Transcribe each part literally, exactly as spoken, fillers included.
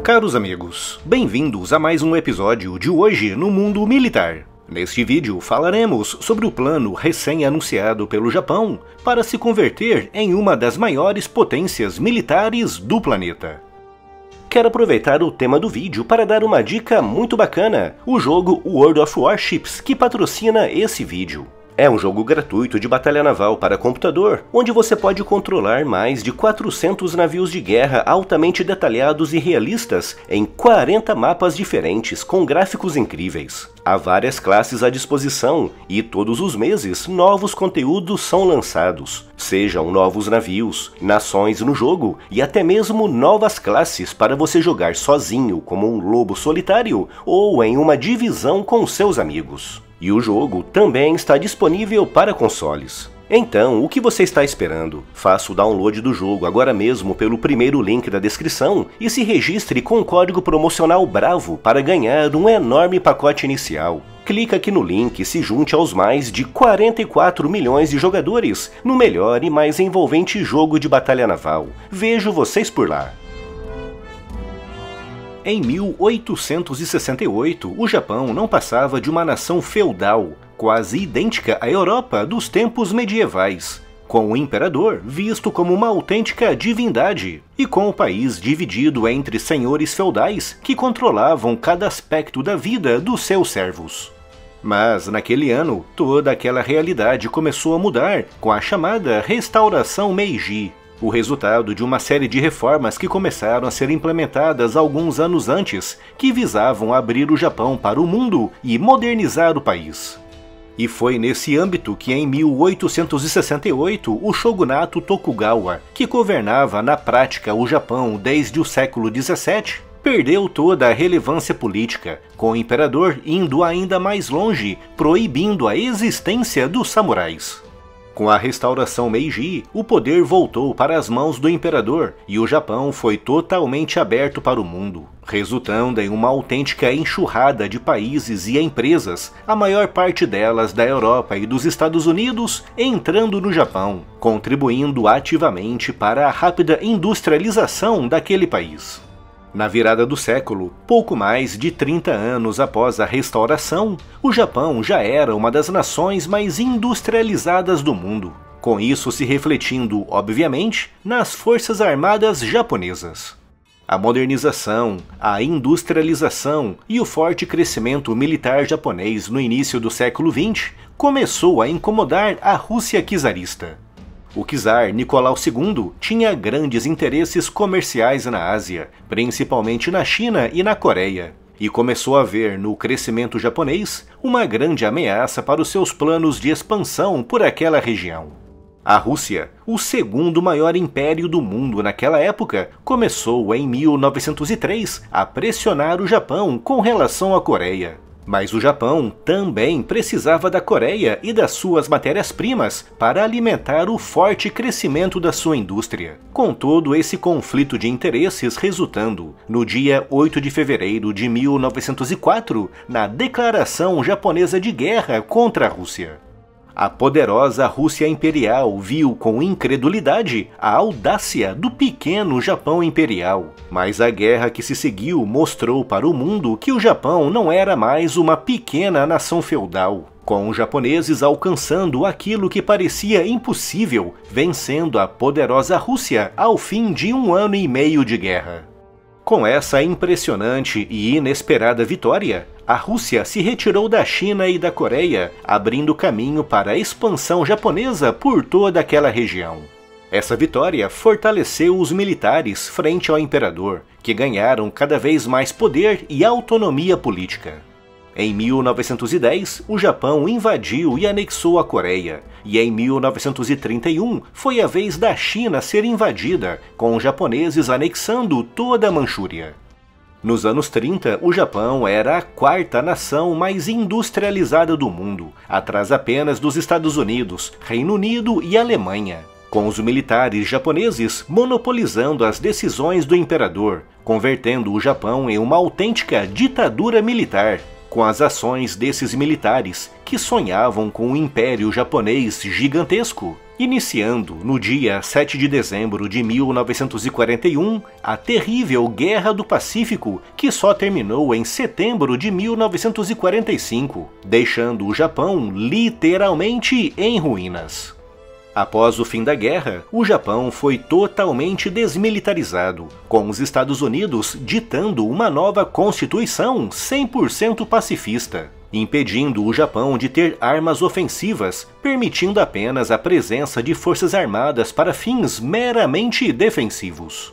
Caros amigos, bem-vindos a mais um episódio de Hoje no Mundo Militar. Neste vídeo falaremos sobre o plano recém-anunciado pelo Japão para se converter em uma das maiores potências militares do planeta. Quero aproveitar o tema do vídeo para dar uma dica muito bacana, o jogo World of Warships, que patrocina esse vídeo. É um jogo gratuito de batalha naval para computador, onde você pode controlar mais de quatrocentos navios de guerra altamente detalhados e realistas em quarenta mapas diferentes com gráficos incríveis. Há várias classes à disposição e todos os meses novos conteúdos são lançados, sejam novos navios, nações no jogo e até mesmo novas classes para você jogar sozinho como um lobo solitário ou em uma divisão com seus amigos. E o jogo também está disponível para consoles. Então, o que você está esperando? Faça o download do jogo agora mesmo pelo primeiro link da descrição e se registre com o código promocional BRAVO para ganhar um enorme pacote inicial. Clica aqui no link e se junte aos mais de quarenta e quatro milhões de jogadores no melhor e mais envolvente jogo de batalha naval. Vejo vocês por lá! Em mil oitocentos e sessenta e oito, o Japão não passava de uma nação feudal, quase idêntica à Europa dos tempos medievais, com o imperador visto como uma autêntica divindade, e com o país dividido entre senhores feudais que controlavam cada aspecto da vida dos seus servos. Mas, naquele ano, toda aquela realidade começou a mudar com a chamada Restauração Meiji, o resultado de uma série de reformas que começaram a ser implementadas alguns anos antes, que visavam abrir o Japão para o mundo e modernizar o país. E foi nesse âmbito que em mil oitocentos e sessenta e oito o shogunato Tokugawa, que governava na prática o Japão desde o século dezessete, perdeu toda a relevância política, com o imperador indo ainda mais longe, proibindo a existência dos samurais. Com a restauração Meiji, o poder voltou para as mãos do imperador e o Japão foi totalmente aberto para o mundo, resultando em uma autêntica enxurrada de países e empresas, a maior parte delas da Europa e dos Estados Unidos, entrando no Japão, contribuindo ativamente para a rápida industrialização daquele país. Na virada do século, pouco mais de trinta anos após a restauração, o Japão já era uma das nações mais industrializadas do mundo, com isso se refletindo, obviamente, nas forças armadas japonesas. A modernização, a industrialização e o forte crescimento militar japonês no início do século vinte começou a incomodar a Rússia czarista. O czar Nicolau segundo tinha grandes interesses comerciais na Ásia, principalmente na China e na Coreia, e começou a ver no crescimento japonês uma grande ameaça para os seus planos de expansão por aquela região. A Rússia, o segundo maior império do mundo naquela época, começou em mil novecentos e três a pressionar o Japão com relação à Coreia. Mas o Japão também precisava da Coreia e das suas matérias-primas para alimentar o forte crescimento da sua indústria, com todo esse conflito de interesses resultando, no dia oito de fevereiro de mil novecentos e quatro, na Declaração Japonesa de Guerra contra a Rússia. A poderosa Rússia Imperial viu com incredulidade a audácia do pequeno Japão Imperial, mas a guerra que se seguiu mostrou para o mundo que o Japão não era mais uma pequena nação feudal, com os japoneses alcançando aquilo que parecia impossível, vencendo a poderosa Rússia ao fim de um ano e meio de guerra. Com essa impressionante e inesperada vitória, a Rússia se retirou da China e da Coreia, abrindo caminho para a expansão japonesa por toda aquela região. Essa vitória fortaleceu os militares frente ao imperador, que ganharam cada vez mais poder e autonomia política. Em mil novecentos e dez, o Japão invadiu e anexou a Coreia, e em mil novecentos e trinta e um foi a vez da China ser invadida, com os japoneses anexando toda a Manchúria. Nos anos trinta, o Japão era a quarta nação mais industrializada do mundo, atrás apenas dos Estados Unidos, Reino Unido e Alemanha, com os militares japoneses monopolizando as decisões do imperador, convertendo o Japão em uma autêntica ditadura militar, com as ações desses militares que sonhavam com um império japonês gigantesco, iniciando no dia sete de dezembro de mil novecentos e quarenta e um a terrível Guerra do Pacífico, que só terminou em setembro de mil novecentos e quarenta e cinco, deixando o Japão literalmente em ruínas. Após o fim da guerra, o Japão foi totalmente desmilitarizado, com os Estados Unidos ditando uma nova constituição cem por cento pacifista, impedindo o Japão de ter armas ofensivas, permitindo apenas a presença de forças armadas para fins meramente defensivos.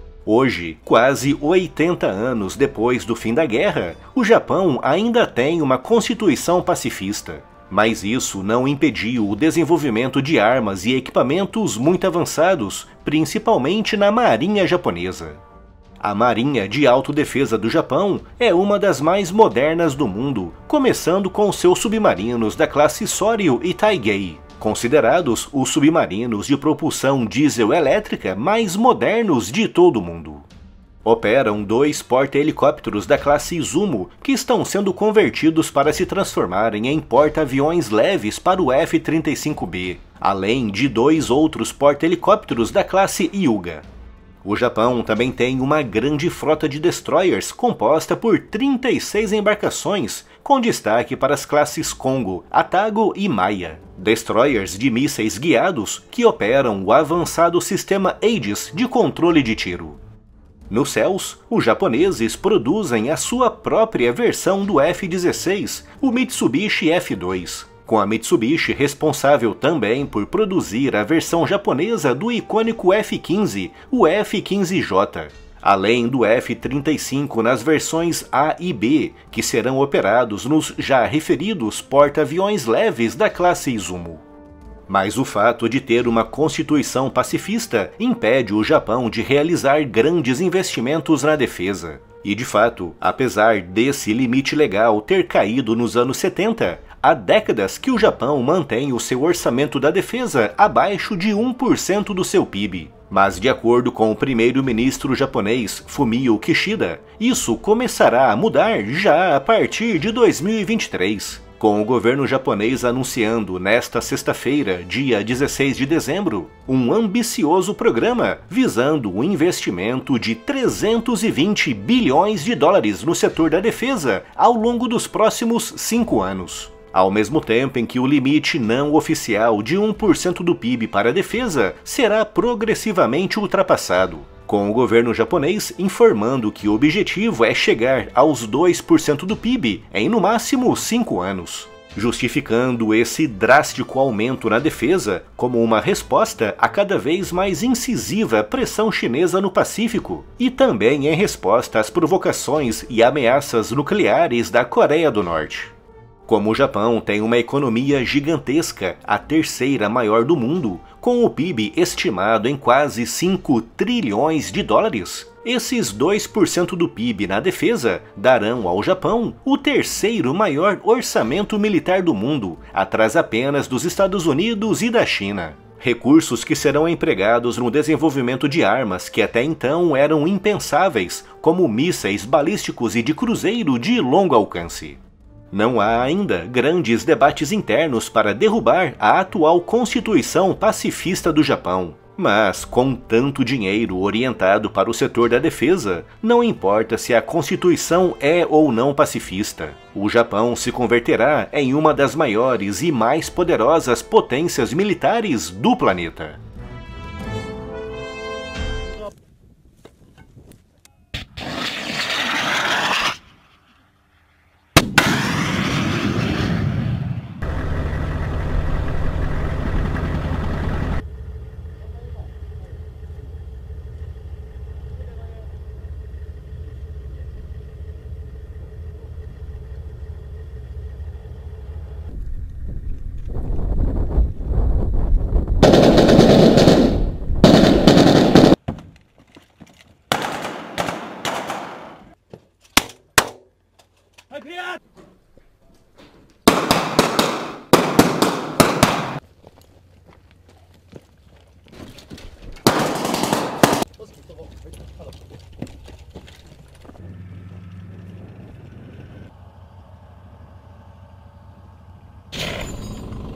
Hoje, quase oitenta anos depois do fim da guerra, o Japão ainda tem uma constituição pacifista. Mas isso não impediu o desenvolvimento de armas e equipamentos muito avançados, principalmente na Marinha Japonesa. A Marinha de Autodefesa do Japão é uma das mais modernas do mundo, começando com seus submarinos da classe Soryu e Taigei, considerados os submarinos de propulsão diesel-elétrica mais modernos de todo o mundo. Operam dois porta-helicópteros da classe Izumo, que estão sendo convertidos para se transformarem em porta-aviões leves para o F trinta e cinco B, além de dois outros porta-helicópteros da classe Hyuga. O Japão também tem uma grande frota de destroyers composta por trinta e seis embarcações, com destaque para as classes Kongo, Atago e Maya. Destroyers de mísseis guiados que operam o avançado sistema Aegis de controle de tiro. Nos céus, os japoneses produzem a sua própria versão do F dezesseis, o Mitsubishi F dois, com a Mitsubishi responsável também por produzir a versão japonesa do icônico F quinze, o F quinze J, além do F trinta e cinco nas versões A e B, que serão operados nos já referidos porta-aviões leves da classe Izumo. Mas o fato de ter uma constituição pacifista impede o Japão de realizar grandes investimentos na defesa. E de fato, apesar desse limite legal ter caído nos anos setenta, há décadas que o Japão mantém o seu orçamento da defesa abaixo de um por cento do seu P I B. Mas de acordo com o primeiro-ministro japonês Fumio Kishida, isso começará a mudar já a partir de dois mil e vinte e três. Com o governo japonês anunciando nesta sexta-feira, dia dezesseis de dezembro, um ambicioso programa visando o investimento de trezentos e vinte bilhões de dólares no setor da defesa ao longo dos próximos cinco anos. Ao mesmo tempo em que o limite não oficial de um por cento do P I B para a defesa será progressivamente ultrapassado, com o governo japonês informando que o objetivo é chegar aos dois por cento do P I B em no máximo cinco anos, justificando esse drástico aumento na defesa como uma resposta à cada vez mais incisiva pressão chinesa no Pacífico e também em resposta às provocações e ameaças nucleares da Coreia do Norte. Como o Japão tem uma economia gigantesca, a terceira maior do mundo, com o P I B estimado em quase cinco trilhões de dólares, esses dois por cento do P I B na defesa darão ao Japão o terceiro maior orçamento militar do mundo, atrás apenas dos Estados Unidos e da China. Recursos que serão empregados no desenvolvimento de armas que até então eram impensáveis, como mísseis balísticos e de cruzeiro de longo alcance. Não há ainda grandes debates internos para derrubar a atual Constituição pacifista do Japão, mas com tanto dinheiro orientado para o setor da defesa, não importa se a Constituição é ou não pacifista, o Japão se converterá em uma das maiores e mais poderosas potências militares do planeta.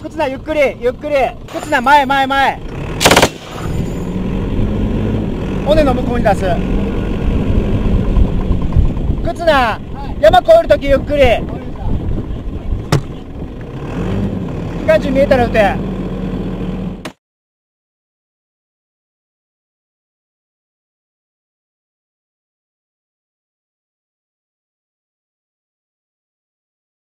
忽那ゆっくりゆっくり。忽那前前前。尾根の向こうに出す。忽那山越えるときゆっくり。機関銃見えたら撃て。